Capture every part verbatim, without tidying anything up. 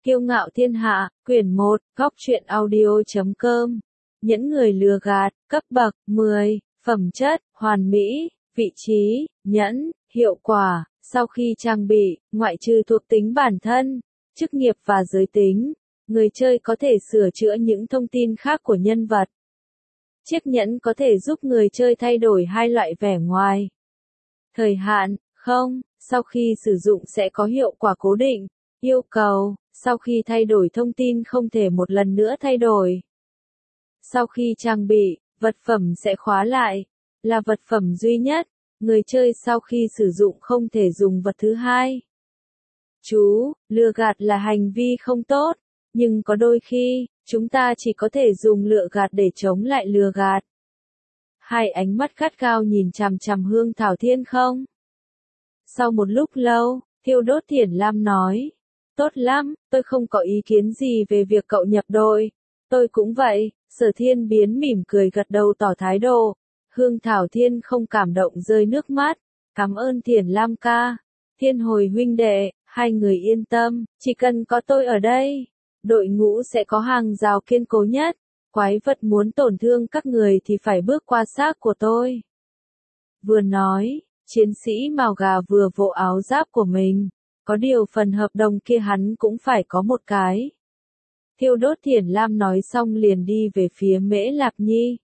Kiêu ngạo thiên hạ, quyển một, góc truyện audio.com. Những người lừa gạt, cấp bậc mười, phẩm chất, hoàn mỹ, vị trí, nhẫn, hiệu quả, sau khi trang bị, ngoại trừ thuộc tính bản thân, chức nghiệp và giới tính, người chơi có thể sửa chữa những thông tin khác của nhân vật. Chiếc nhẫn có thể giúp người chơi thay đổi hai loại vẻ ngoài. Thời hạn, không, sau khi sử dụng sẽ có hiệu quả cố định. Yêu cầu, sau khi thay đổi thông tin không thể một lần nữa thay đổi. Sau khi trang bị, vật phẩm sẽ khóa lại, là vật phẩm duy nhất, người chơi sau khi sử dụng không thể dùng vật thứ hai. Chú, lừa gạt là hành vi không tốt, nhưng có đôi khi, chúng ta chỉ có thể dùng lừa gạt để chống lại lừa gạt. Hai ánh mắt gắt gao nhìn chằm chằm Hương Thảo Thiên không? Sau một lúc lâu, Thiêu Đốt Thiển Lam nói. Tốt lắm, tôi không có ý kiến gì về việc cậu nhập đội. Tôi cũng vậy, Sở Thiên Biến mỉm cười gật đầu tỏ thái độ. Hương Thảo Thiên không cảm động rơi nước mắt. Cảm ơn Thiển Lam ca. Thiên Hồi huynh đệ, hai người yên tâm, chỉ cần có tôi ở đây, đội ngũ sẽ có hàng rào kiên cố nhất. Quái vật muốn tổn thương các người thì phải bước qua xác của tôi. Vừa nói, chiến sĩ mào gà vừa vỗ áo giáp của mình. Có điều phần hợp đồng kia hắn cũng phải có một cái. Thiêu Đốt Thiển Lam nói xong liền đi về phía Mễ Lạp Nhi.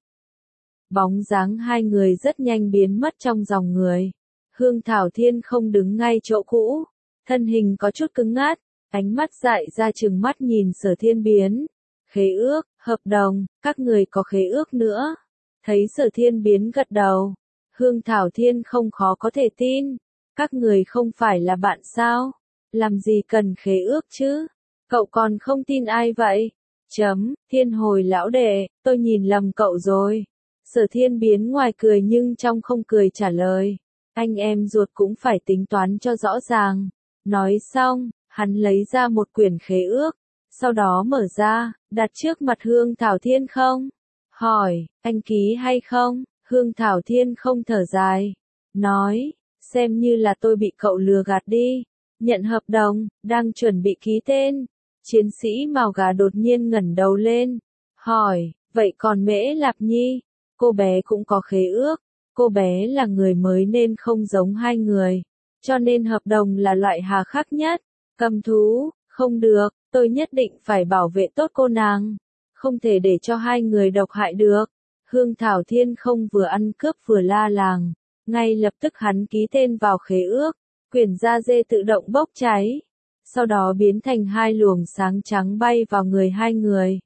Bóng dáng hai người rất nhanh biến mất trong dòng người. Hương Thảo Thiên không đứng ngay chỗ cũ. Thân hình có chút cứng ngắc, ánh mắt dại ra trừng mắt nhìn Sở Thiên Biến. Khế ước, hợp đồng, các người có khế ước nữa. Thấy Sở Thiên Biến gật đầu. Hương Thảo Thiên không khó có thể tin. Các người không phải là bạn sao? Làm gì cần khế ước chứ? Cậu còn không tin ai vậy? Chấm, Thiên Hồi lão đệ, tôi nhìn lầm cậu rồi. Sở Thiên Biến ngoài cười nhưng trong không cười trả lời. Anh em ruột cũng phải tính toán cho rõ ràng. Nói xong, hắn lấy ra một quyển khế ước. Sau đó mở ra, đặt trước mặt Hương Thảo Thiên không? Hỏi, anh ký hay không? Hương Thảo Thiên không thở dài. Nói, xem như là tôi bị cậu lừa gạt đi. Nhận hợp đồng, đang chuẩn bị ký tên. Chiến sĩ mào gà đột nhiên ngẩng đầu lên. Hỏi, vậy còn Mễ Lạp Nhi? Cô bé cũng có khế ước. Cô bé là người mới nên không giống hai người. Cho nên hợp đồng là loại hà khắc nhất. Cầm thú, không được, tôi nhất định phải bảo vệ tốt cô nàng. Không thể để cho hai người độc hại được. Hương Thảo Thiên không vừa ăn cướp vừa la làng. Ngay lập tức hắn ký tên vào khế ước, quyển da dê tự động bốc cháy. Sau đó biến thành hai luồng sáng trắng bay vào người hai người.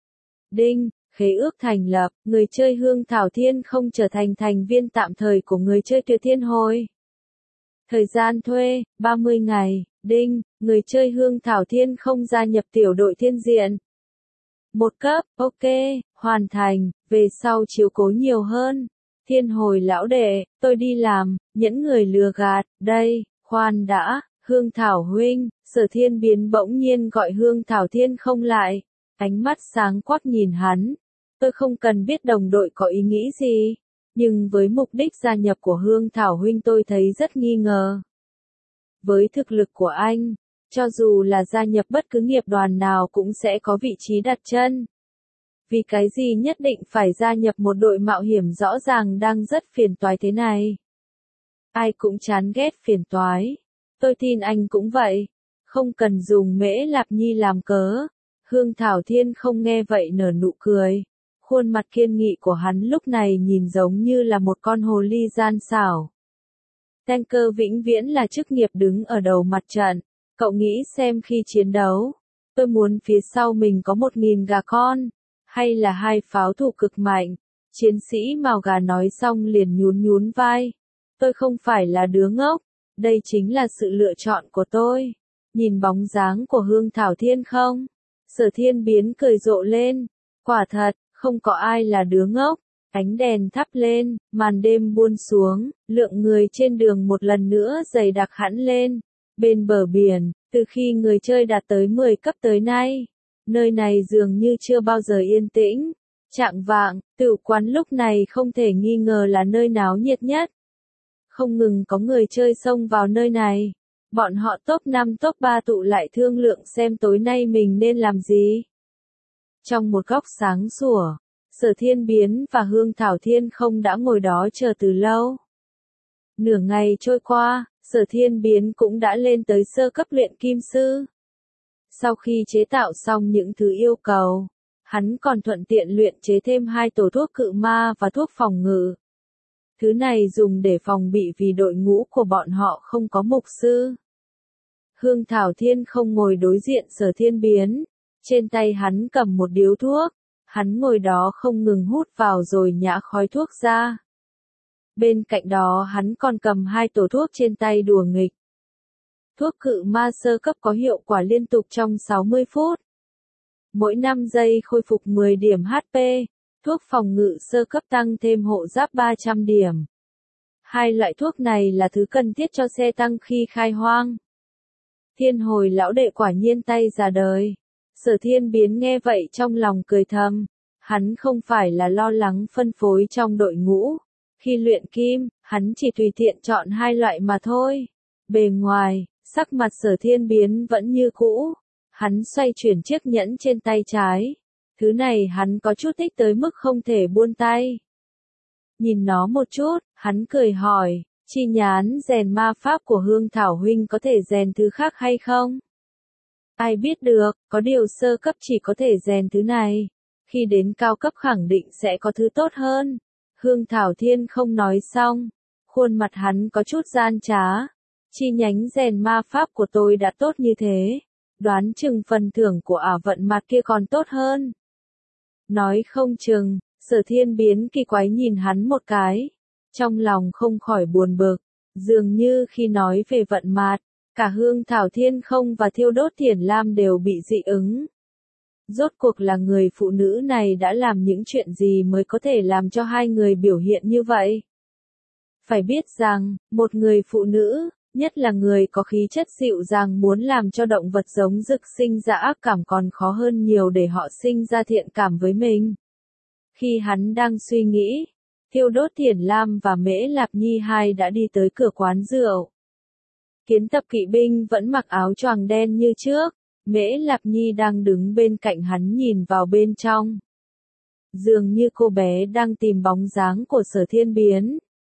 Đinh, khế ước thành lập, người chơi Hương Thảo Thiên không trở thành thành viên tạm thời của người chơi Tuyệt Thiên Hồi. Thời gian thuê, ba mươi ngày, đinh, người chơi Hương Thảo Thiên không gia nhập tiểu đội thiên diện. Một cấp, ok, hoàn thành, về sau chiếu cố nhiều hơn. Thiên Hồi lão đệ, tôi đi làm, nhẫn người lừa gạt, đây, khoan đã, Hương Thảo huynh, Sở Thiên Biến bỗng nhiên gọi Hương Thảo Thiên không lại, ánh mắt sáng quắc nhìn hắn. Tôi không cần biết đồng đội có ý nghĩ gì, nhưng với mục đích gia nhập của Hương Thảo huynh tôi thấy rất nghi ngờ. Với thực lực của anh, cho dù là gia nhập bất cứ nghiệp đoàn nào cũng sẽ có vị trí đặt chân. Vì cái gì nhất định phải gia nhập một đội mạo hiểm rõ ràng đang rất phiền toái thế này? Ai cũng chán ghét phiền toái. Tôi tin anh cũng vậy. Không cần dùng Mễ Lạp Nhi làm cớ. Hương Thảo Thiên không nghe vậy nở nụ cười. Khuôn mặt kiên nghị của hắn lúc này nhìn giống như là một con hồ ly gian xảo. Tanker vĩnh viễn là chức nghiệp đứng ở đầu mặt trận. Cậu nghĩ xem khi chiến đấu, tôi muốn phía sau mình có một nghìn gà con. Hay là hai pháo thủ cực mạnh? Chiến sĩ mào gà nói xong liền nhún nhún vai. Tôi không phải là đứa ngốc. Đây chính là sự lựa chọn của tôi. Nhìn bóng dáng của Hương Thảo Thiên không? Sở Thiên Biến cười rộ lên. Quả thật, không có ai là đứa ngốc. Ánh đèn thắp lên, màn đêm buông xuống, lượng người trên đường một lần nữa dày đặc hẳn lên. Bên bờ biển, từ khi người chơi đạt tới mười cấp tới nay, nơi này dường như chưa bao giờ yên tĩnh. Chạng vạng, tửu quán lúc này không thể nghi ngờ là nơi náo nhiệt nhất. Không ngừng có người chơi xông vào nơi này. Bọn họ top năm top ba tụ lại thương lượng xem tối nay mình nên làm gì. Trong một góc sáng sủa, Sở Thiên Biến và Hương Thảo Thiên không đã ngồi đó chờ từ lâu. Nửa ngày trôi qua, Sở Thiên Biến cũng đã lên tới sơ cấp luyện kim sư. Sau khi chế tạo xong những thứ yêu cầu, hắn còn thuận tiện luyện chế thêm hai tổ thuốc cự ma và thuốc phòng ngự. Thứ này dùng để phòng bị vì đội ngũ của bọn họ không có mục sư. Hương Thảo Thiên không ngồi đối diện Sở Thiên Biến. Trên tay hắn cầm một điếu thuốc. Hắn ngồi đó không ngừng hút vào rồi nhả khói thuốc ra. Bên cạnh đó hắn còn cầm hai tổ thuốc trên tay đùa nghịch. Thuốc cự ma sơ cấp có hiệu quả liên tục trong sáu mươi phút. Mỗi năm giây khôi phục mười điểm hát pê. Thuốc phòng ngự sơ cấp tăng thêm hộ giáp ba trăm điểm. Hai loại thuốc này là thứ cần thiết cho xe tăng khi khai hoang. Thiên Hồi lão đệ quả nhiên tay già đời. Sở Thiên Biến nghe vậy trong lòng cười thầm. Hắn không phải là lo lắng phân phối trong đội ngũ. Khi luyện kim, hắn chỉ tùy tiện chọn hai loại mà thôi. Bề ngoài, sắc mặt Sở Thiên Biến vẫn như cũ. Hắn xoay chuyển chiếc nhẫn trên tay trái. Thứ này hắn có chút thích tới mức không thể buông tay. Nhìn nó một chút, hắn cười hỏi, chi nhán rèn ma pháp của Hương Thảo huynh có thể rèn thứ khác hay không? Ai biết được, có điều sơ cấp chỉ có thể rèn thứ này. Khi đến cao cấp khẳng định sẽ có thứ tốt hơn. Hương Thảo Thiên không nói xong. Khuôn mặt hắn có chút gian trá. Chi nhánh rèn ma pháp của tôi đã tốt như thế. Đoán chừng phần thưởng của ả vận mặt kia còn tốt hơn. Nói không chừng, Sở Thiên Biến kỳ quái nhìn hắn một cái. Trong lòng không khỏi buồn bực. Dường như khi nói về vận mạt, cả Hương Thảo Thiên không và Thiêu Đốt Thiển Lam đều bị dị ứng. Rốt cuộc là người phụ nữ này đã làm những chuyện gì mới có thể làm cho hai người biểu hiện như vậy? Phải biết rằng, một người phụ nữ, nhất là người có khí chất dịu dàng muốn làm cho động vật giống rực sinh ra ác cảm còn khó hơn nhiều để họ sinh ra thiện cảm với mình. Khi hắn đang suy nghĩ, Thiêu Đốt Thiển Lam và Mễ Lạp Nhi hai đã đi tới cửa quán rượu. Kiến tập kỵ binh vẫn mặc áo choàng đen như trước, Mễ Lạp Nhi đang đứng bên cạnh hắn nhìn vào bên trong. Dường như cô bé đang tìm bóng dáng của Sở Thiên Biến.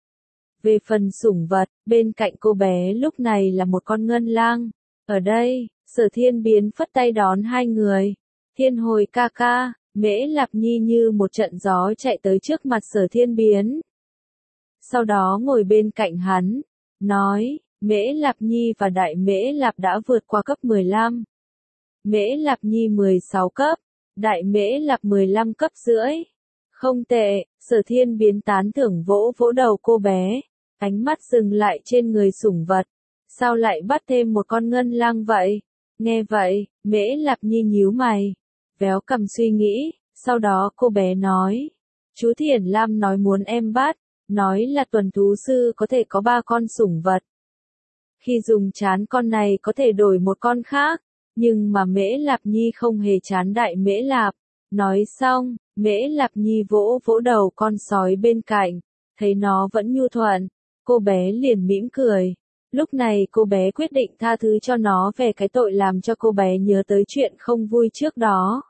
Về phần sủng vật, bên cạnh cô bé lúc này là một con ngân lang. Ở đây, Sở Thiên Biến phất tay đón hai người. Thiên Hồi ca ca, Mễ Lạp Nhi như một trận gió chạy tới trước mặt Sở Thiên Biến. Sau đó ngồi bên cạnh hắn, nói, Mễ Lạp Nhi và Đại Mễ Lạp đã vượt qua cấp mười lăm. Mễ Lạp Nhi mười sáu cấp, Đại Mễ Lạp mười lăm cấp rưỡi. Không tệ, Sở Thiên Biến tán thưởng vỗ vỗ đầu cô bé, ánh mắt dừng lại trên người sủng vật. Sao lại bắt thêm một con ngân lang vậy? Nghe vậy, Mễ Lạp Nhi nhíu mày, véo cằm suy nghĩ, sau đó cô bé nói, chú Thiển Lam nói muốn em bắt, nói là tuần thú sư có thể có ba con sủng vật. Khi dùng chán con này có thể đổi một con khác, nhưng mà Mễ Lạp Nhi không hề chán Đại Mễ Lạp. Nói xong, Mễ Lạp Nhi vỗ vỗ đầu con sói bên cạnh, thấy nó vẫn nhu thuận, cô bé liền mỉm cười. Lúc này cô bé quyết định tha thứ cho nó về cái tội làm cho cô bé nhớ tới chuyện không vui trước đó.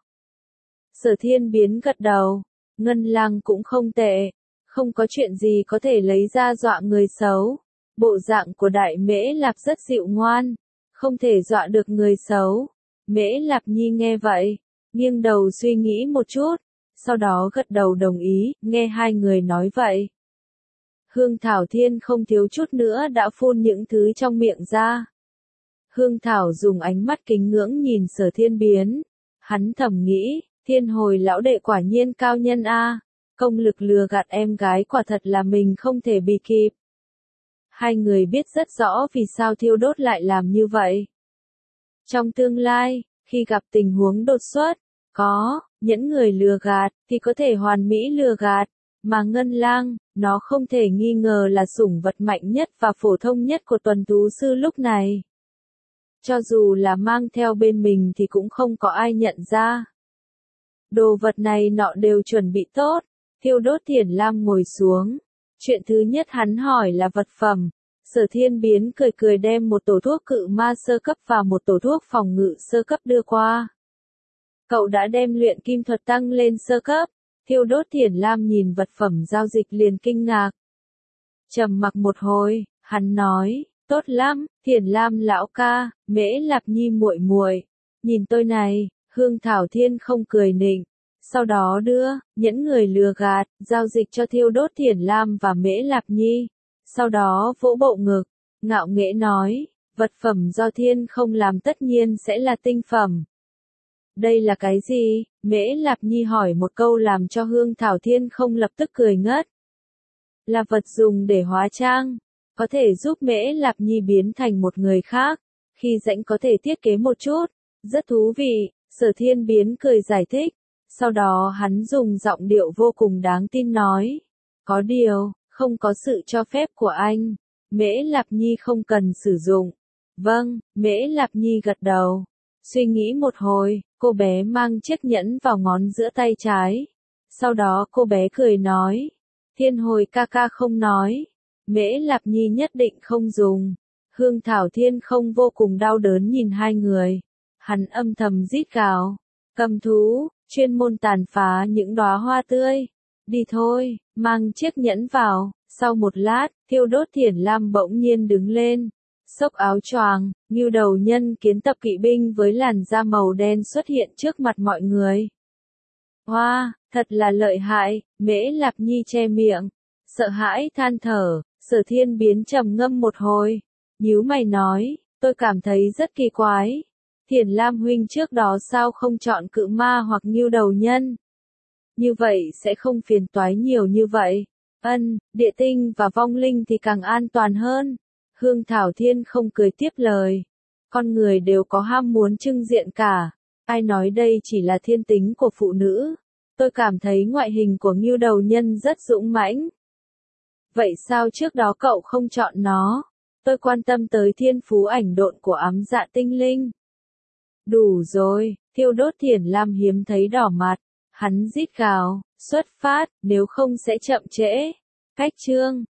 Sở Thiên Biến gật đầu, ngân lang cũng không tệ, không có chuyện gì có thể lấy ra dọa người xấu. Bộ dạng của Đại Mễ Lạp rất dịu ngoan, không thể dọa được người xấu. Mễ Lạp Nhi nghe vậy, nghiêng đầu suy nghĩ một chút, sau đó gật đầu đồng ý, nghe hai người nói vậy. Hương Thảo Thiên không thiếu chút nữa đã phun những thứ trong miệng ra. Hương Thảo dùng ánh mắt kính ngưỡng nhìn Sở Thiên Biến. Hắn thầm nghĩ, Thiên Hồi lão đệ quả nhiên cao nhân a, công lực lừa gạt em gái quả thật là mình không thể bì kịp. Hai người biết rất rõ vì sao Thiêu Đốt lại làm như vậy. Trong tương lai, khi gặp tình huống đột xuất, có những người lừa gạt thì có thể hoàn mỹ lừa gạt, mà ngân lang, nó không thể nghi ngờ là sủng vật mạnh nhất và phổ thông nhất của tuần thú sư lúc này. Cho dù là mang theo bên mình thì cũng không có ai nhận ra. Đồ vật này nọ đều chuẩn bị tốt, Thiêu Đốt Thiển Lam ngồi xuống. Chuyện thứ nhất hắn hỏi là vật phẩm. Sở Thiên Biến cười cười đem một tổ thuốc cự ma sơ cấp và một tổ thuốc phòng ngự sơ cấp đưa qua. Cậu đã đem luyện kim thuật tăng lên sơ cấp. Thiêu Đốt Thiển Lam nhìn vật phẩm giao dịch liền kinh ngạc. Trầm mặc một hồi, hắn nói, tốt lắm, Thiển Lam lão ca, Mễ Lạp Nhi muội muội, nhìn tôi này. Hương Thảo Thiên không cười nịnh, sau đó đưa nhẫn người lừa gạt, giao dịch cho Thiêu Đốt Thiển Lam và Mễ Lạp Nhi. Sau đó vỗ bộ ngực, ngạo nghễ nói, vật phẩm do thiên không làm tất nhiên sẽ là tinh phẩm. Đây là cái gì? Mễ Lạp Nhi hỏi một câu làm cho Hương Thảo Thiên không lập tức cười ngất. Là vật dùng để hóa trang, có thể giúp Mễ Lạp Nhi biến thành một người khác, khi rảnh có thể thiết kế một chút, rất thú vị, Sở Thiên Biến cười giải thích, sau đó hắn dùng giọng điệu vô cùng đáng tin nói, có điều, không có sự cho phép của anh, Mễ Lạp Nhi không cần sử dụng. Vâng, Mễ Lạp Nhi gật đầu. Suy nghĩ một hồi, cô bé mang chiếc nhẫn vào ngón giữa tay trái. Sau đó cô bé cười nói, Thiên Hồi ca ca không nói, Mễ Lạp Nhi nhất định không dùng. Hương Thảo Thiên không vô cùng đau đớn nhìn hai người. Hắn âm thầm rít gào, cầm thú, chuyên môn tàn phá những đóa hoa tươi. Đi thôi, mang chiếc nhẫn vào. Sau một lát, Thiêu Đốt Thiển Lam bỗng nhiên đứng lên. Xốc áo choàng, ngưu đầu nhân kiến tập kỵ binh với làn da màu đen xuất hiện trước mặt mọi người. Hoa, wow, thật là lợi hại, Mễ Lạp Nhi che miệng, sợ hãi than thở, Sở Thiên Biến trầm ngâm một hồi, nhíu mày nói, tôi cảm thấy rất kỳ quái. Thiển Lam huynh trước đó sao không chọn cự ma hoặc ngưu đầu nhân? Như vậy sẽ không phiền toái nhiều như vậy. Ân, địa tinh và vong linh thì càng an toàn hơn. Hương Thảo Thiên không cười tiếp lời. Con người đều có ham muốn trưng diện cả. Ai nói đây chỉ là thiên tính của phụ nữ. Tôi cảm thấy ngoại hình của ngưu đầu nhân rất dũng mãnh. Vậy sao trước đó cậu không chọn nó? Tôi quan tâm tới thiên phú ảnh độn của ám dạ tinh linh. Đủ rồi, Thiêu Đốt Thiển Lam hiếm thấy đỏ mặt. Hắn rít gào, xuất phát, nếu không sẽ chậm trễ. Cách chương